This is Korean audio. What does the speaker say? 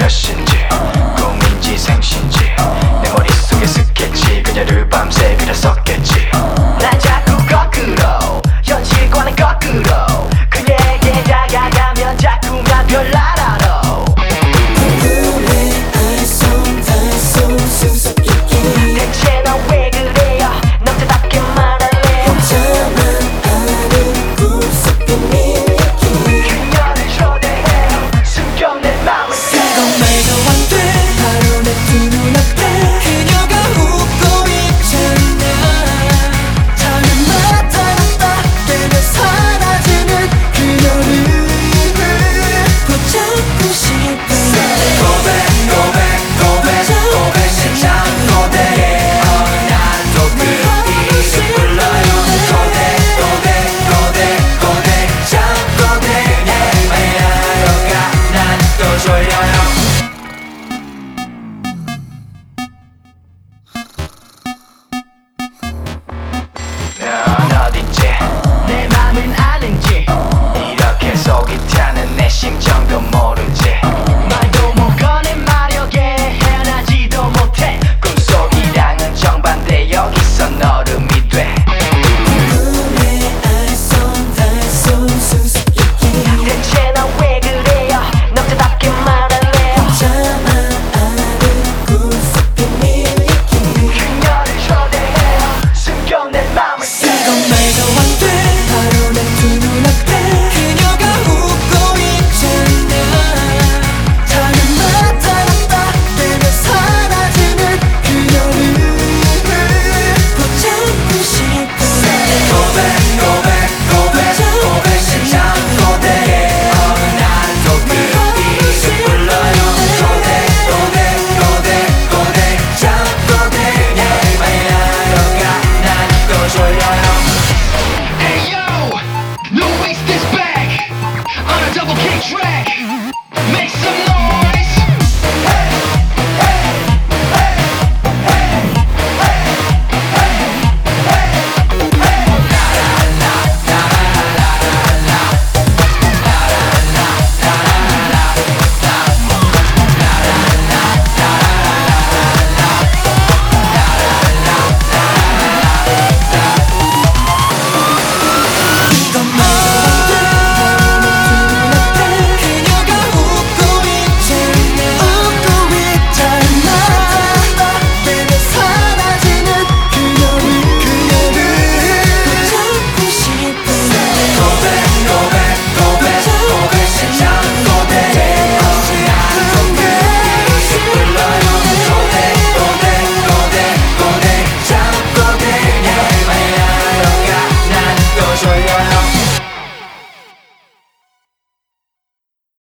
것인지 꿈인지 생신지 내 머릿속에 스케치 그녀를 밤새 그렸었겠지. 난 자꾸 거꾸로 현실과는 거꾸로 그녀에게 다가가면 자꾸만 별나라로 대체 넌 왜 그래요 남자답게 말할래요. 혼자만 아는 꿈속의 밀리기 그녀를 초대해요 숨겨 내 맘을 이건 말도 안돼 바로 내 두 눈앞에 그녀가 웃고 있잖아. 다른 나타났다 때문에 사라지는 그녀를 붙잡고 싶어. 고백 세상 고대해 나도 그 이름 불러요. 고대 참 고대 그냥 말하러 가 난 또 졸려요.